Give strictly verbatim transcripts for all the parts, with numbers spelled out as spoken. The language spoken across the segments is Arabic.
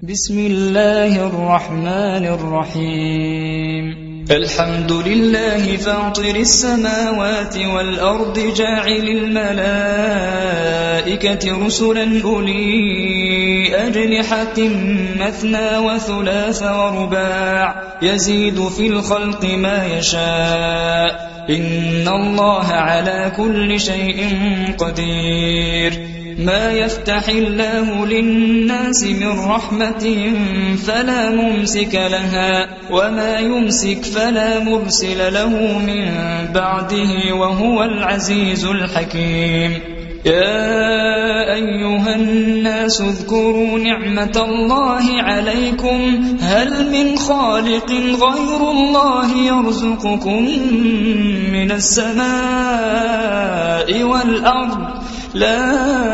بسم الله الرحمن الرحيم الحمد لله فاطر السماوات والأرض جاعل الملائكة رسلا أولي أجنحة مثنى وثلاث ورباع يزيد في الخلق ما يشاء إن الله على كل شيء قدير ما يفتح الله للناس من رحمة فلا ممسك لها وما يمسك فلا مرسل له من بعده وهو العزيز الحكيم يا أيها الناس اذكروا نعمة الله عليكم هل من خالق غير الله يرزقكم من السماء والأرض لا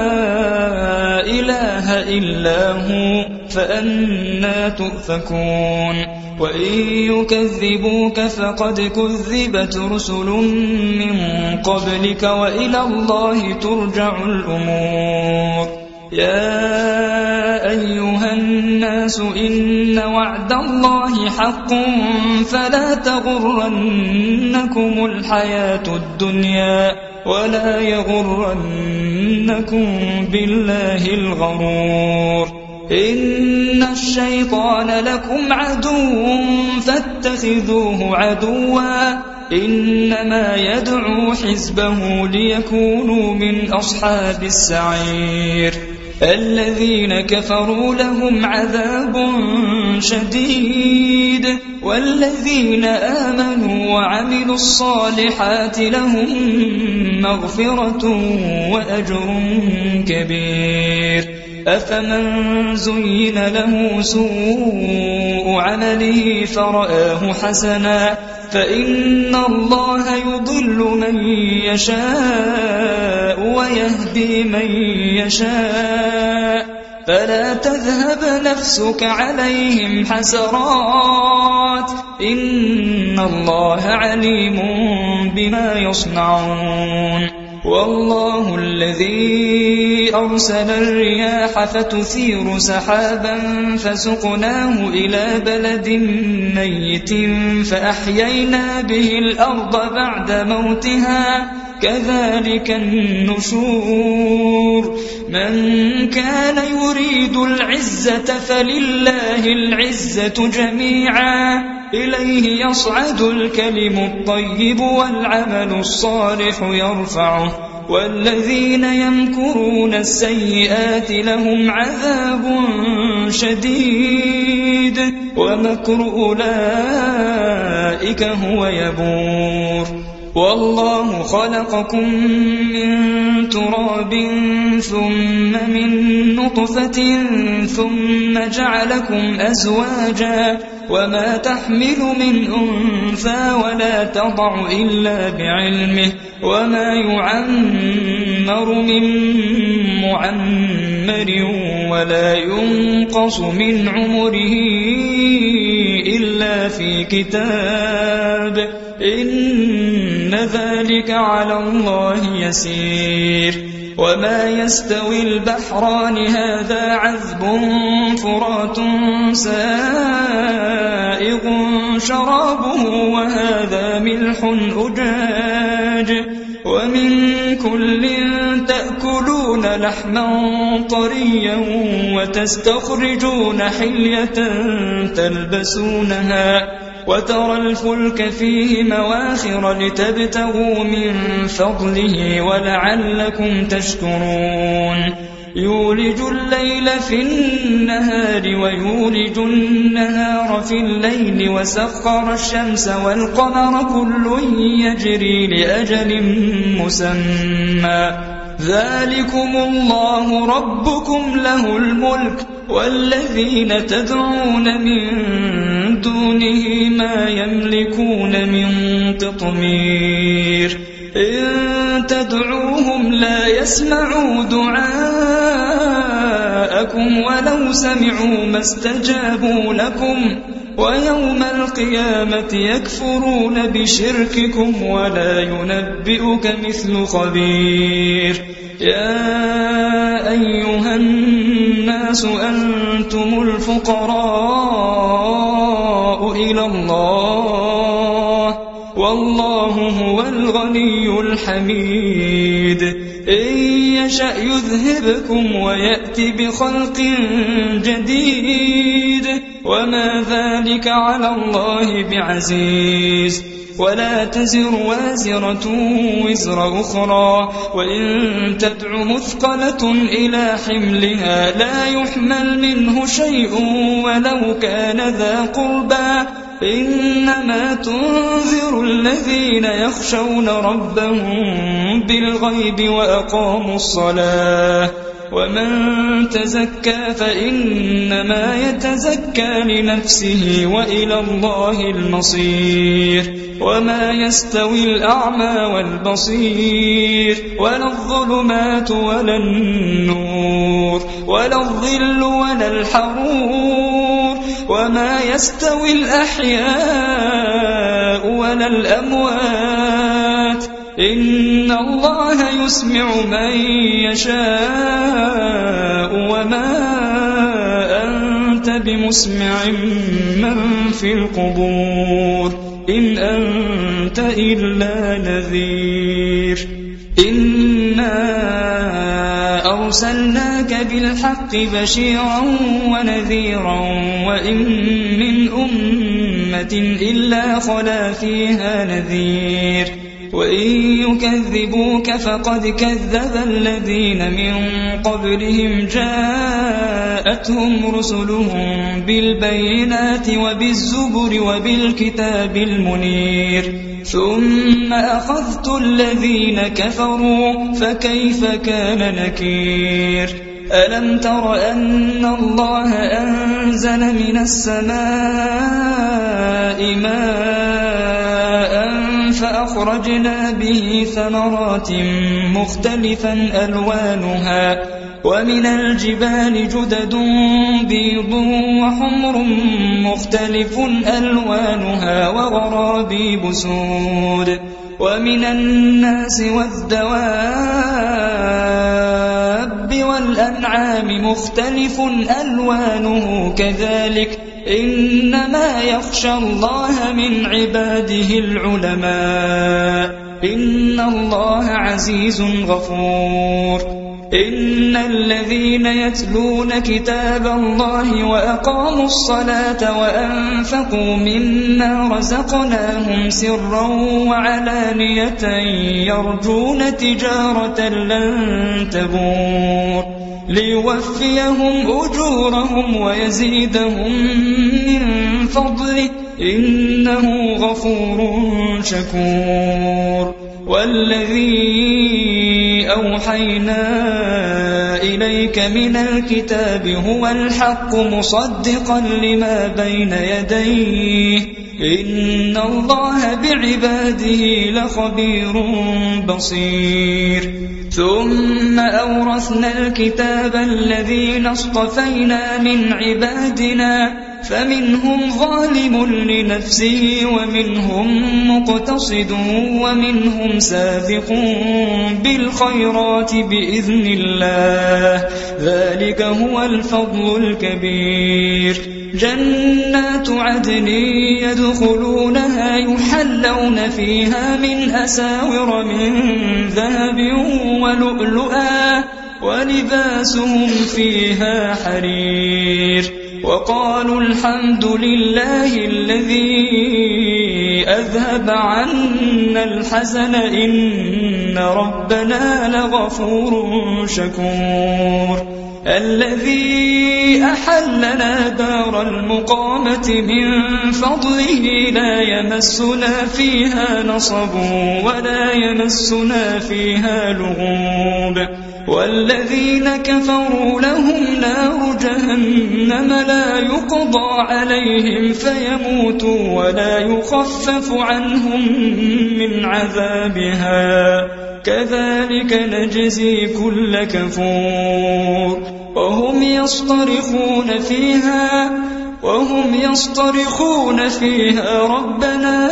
إله إلا هو فأنى تؤفكون وإن يكذبوك فقد كذبت رسل من قبلك وإلى الله ترجع الأمور يا أيها الناس إن وعد الله حق فلا تغرنكم الحياة الدنيا ولا يغرنكم بالله الغرور إن الشيطان لكم عدو فاتخذوه عدوا إنما يدعو حزبه ليكونوا من أصحاب السعير الذين كفروا لهم عذاب شديد والذين آمنوا وعملوا الصالحات لهم مغفرة وأجر كبير أفمن زين له سوء عمله فرآه حسنا فإن الله يضل من يشاء ويهدي من يشاء فلا تذهب نفسك عليهم حسرات إن الله عليم بما يصنعون والله الذي أرسل الرياح فتثير سحابا فسقناه إلى بلد ميت فأحيينا به الأرض بعد موتها كذلك النشور من كان يريد العزة فلله العزة جميعا إليه يصعد الكلم الطيب والعمل الصالح يرفعه والذين يمكرون السيئات لهم عذاب شديد ومكر أولئك هو يبور والله خلقكم من تراب ثم من نطفة ثم جعلكم أزواجا وما تحمل من أنثى ولا تضع إلا بعلمه وما يعمر من معمر ولا ينقص من عمره إلا في كتاب إن ذلك على الله يسير وما يستوي البحران هذا عذب فرات سائغ شرابه وهذا ملح أجاج ومن كل تأكلون لحما طريا وتستخرجون حلية تلبسونها وترى الفلك فيه مواخر لتبتغوا من فضله ولعلكم تشكرون يولج الليل في النهار ويولج النهار في الليل وسخر الشمس والقمر كل يجري لأجل مسمى ذلكم الله ربكم له الملك والذين تدعون من دونه ما يملكون من قطمير إن تدعوهم لا يسمعوا دعاءكم ولو سمعوا ما استجابوا لكم ويوم القيامة يكفرون بشرككم ولا ينبئك مثل خبير يا أيها الناس الناس أنتم الفقراء إلى الله والله هو الغني الحميد إن يشأ يذهبكم ويأتي بخلق جديد وما ذلك على الله بعزيز ولا تزر وازرة وزر أخرى وإن تدع مثقلة إلى حملها لا يحمل منه شيء ولو كان ذا قربى إنما تنذر الذين يخشون ربهم بالغيب وأقاموا الصلاة ومن تزكى فإنما يتزكى لنفسه وإلى الله المصير وما يستوي الأعمى والبصير ولا الظلمات ولا النور ولا الظل ولا الحرور وما يستوي الأحياء ولا الأموات إن الله يسمع من يشاء وما أنت بمسمع من في القبور إن أنت إلا نذير إنا أرسلناك بالحق بشيرا ونذيرا وإن من أمة إلا خلا فيها نذير وإن يكذبوك فقد كذب الذين من قبلهم جاءتهم رسلهم بالبينات وبالزبر وبالكتاب المنير ثم أخذت الذين كفروا فكيف كان نكير ألم تر أن الله أنزل من السماء ماء فأخرجنا به ثمرات مختلفا ألوانها ومن الجبال جدد بيض وحمر مختلف ألوانها وغرابيب سود ومن الناس والدواب والأنعام مختلف ألوانه كذلك إنما يخشى الله من عباده العلماء إن الله عزيز غفور إن الذين يتلون كتاب الله وأقاموا الصلاة وأنفقوا مما رزقناهم سرا وعلانية يرجون تجارة لن تبور ليوفيهم أجورهم ويزيدهم من فضله إنه غفور شكور والذي أوحينا إليك من الكتاب هو الحق مصدقا لما بين يديه إن الله بعباده لخبير بصير ثم أورثنا الكتاب الذين اصطفينا من عبادنا فمنهم ظالم لنفسه ومنهم مقتصد ومنهم سابق بالخيرات بإذن الله ذلك هو الفضل الكبير جنات عدن يدخلونها يحلون فيها من أساور من ذهب ولؤلؤا ولباسهم فيها حرير وقالوا الحمد لله الذي أذهب عنا الحزن إن ربنا لغفور شكور الذي أحلنا دار المقامة من فضله لا يمسنا فيها نصب ولا يمسنا فيها لغوب والذين كفروا لهم نار جهنم لا يقضى عليهم فيموتوا ولا يخفف عنهم من عذابها كذلك نجزي كل كفور وهم يصطرخون فيها وهم يصطرخون فيها ربنا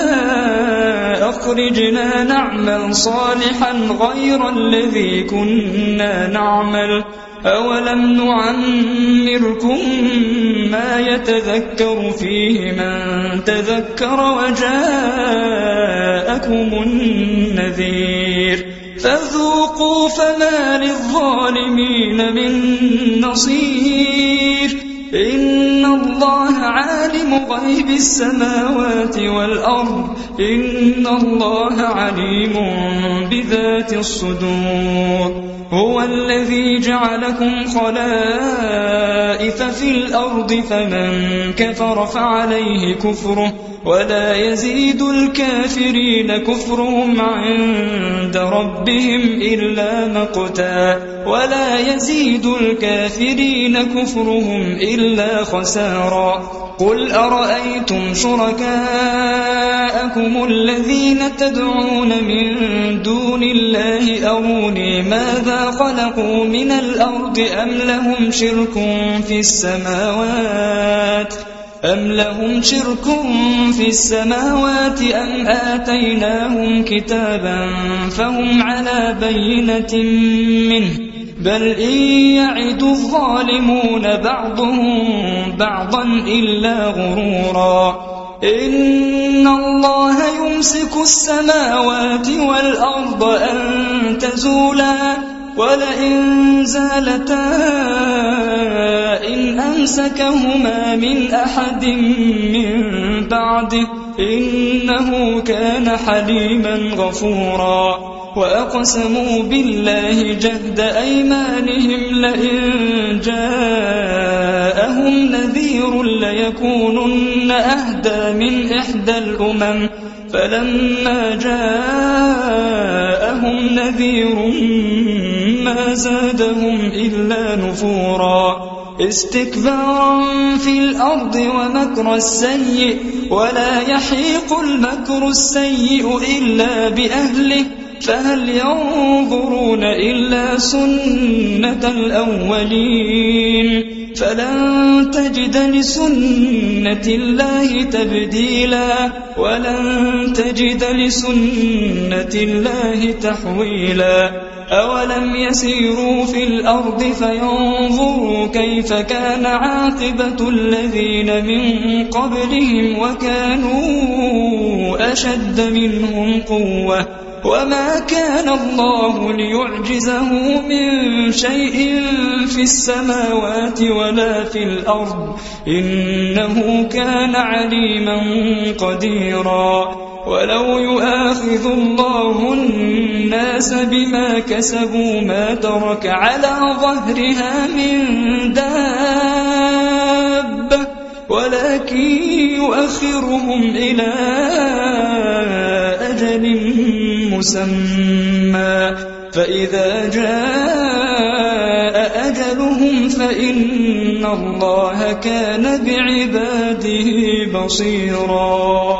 أخرجنا نعمل صالحا غير الذي كنا نعمل أولم نعمركم ما يتذكر فيه من تذكر وجاءكم النذير فذوقوا فما للظالمين من نصير إن الله عالم غيب السماوات والأرض إن الله عليم بذات الصدور هو الذي جعلكم خلائف في الأرض فمن كفر فعليه كفره ولا يزيد الكافرين كفرهم عند ربهم إلا مقتا ولا يزيد الكافرين كفرهم إلا خسارا قل أرأيتم شركاءكم الذين تدعون من دون الله أروني ماذا خلقوا من الأرض أم لهم شرك في السماوات أم لهم شرك في السماوات أم آتيناهم كتابا فهم على بينة منه بل إن يعد الظالمون بعضهم بعضا إلا غرورا إن الله يمسك السماوات والأرض أن تزولا ولئن زالتا إن أمسكهما من أحد من بعده إنه كان حليما غفورا وأقسموا بالله جهد أيمانهم لئن جاءهم نذير ليكونن أهدى من إحدى الأمم فلما جاءهم نذير ما زادهم إلا نفورا استكبارا في الأرض ومكر السيء ولا يحيق المكر السيء إلا بأهله فهل ينظرون إلا سنة الأولين فلن تجد لسنة الله تبديلا ولن تجد لسنة الله تحويلا أولم يسيروا في الأرض فينظروا كيف كان عاقبة الذين من قبلهم وكانوا أشد منهم قوة وما كان الله ليعجزه من شيء في السماوات ولا في الأرض إنه كان عليما قديرا ولو يؤاخذ الله الناس بما كسبوا ما ترك على ظهرها من دابة ولكن يؤخرهم إلى أجل مسمى فإذا جاء أجلهم فإن الله كان بعباده بصيرا